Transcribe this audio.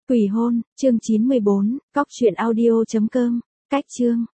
Quỷ hôn, chương 94, cóc truyện audio.com, cách chương.